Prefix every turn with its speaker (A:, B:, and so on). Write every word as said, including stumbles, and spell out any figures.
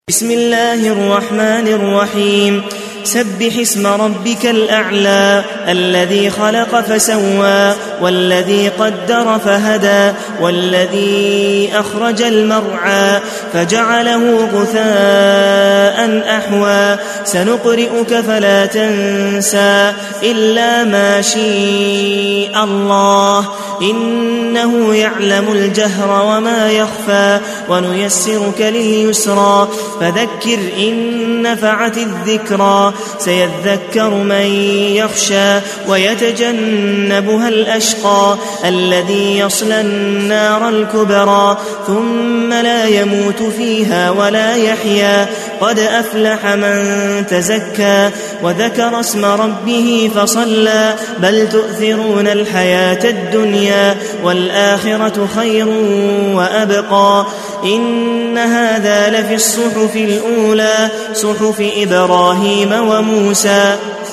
A: بسم الله الرحمن الرحيم سبح اسم ربك الأعلى الذي خلق فسوى والذي قدر فهدى والذي أخرج المرعى فجعله غثاء أحوى سنقرئك فلا تنسى إلا ما شاء الله إنه يعلم الجهر وما يخفى ونيسرك لليسرى فذكر إن نفعت الذكرى سيذكر من يخشى ويتجنبها الأشقى الذي يصلى النار الكبرى ثم لا يموت فيها ولا يحيا قد أفلح من تزكى وذكر اسم ربه فصلى بل تؤثرون الحياة الدنيا والآخرة خير وأبقى إن هذا لفي الصحف الأولى صحف إبراهيم وموسى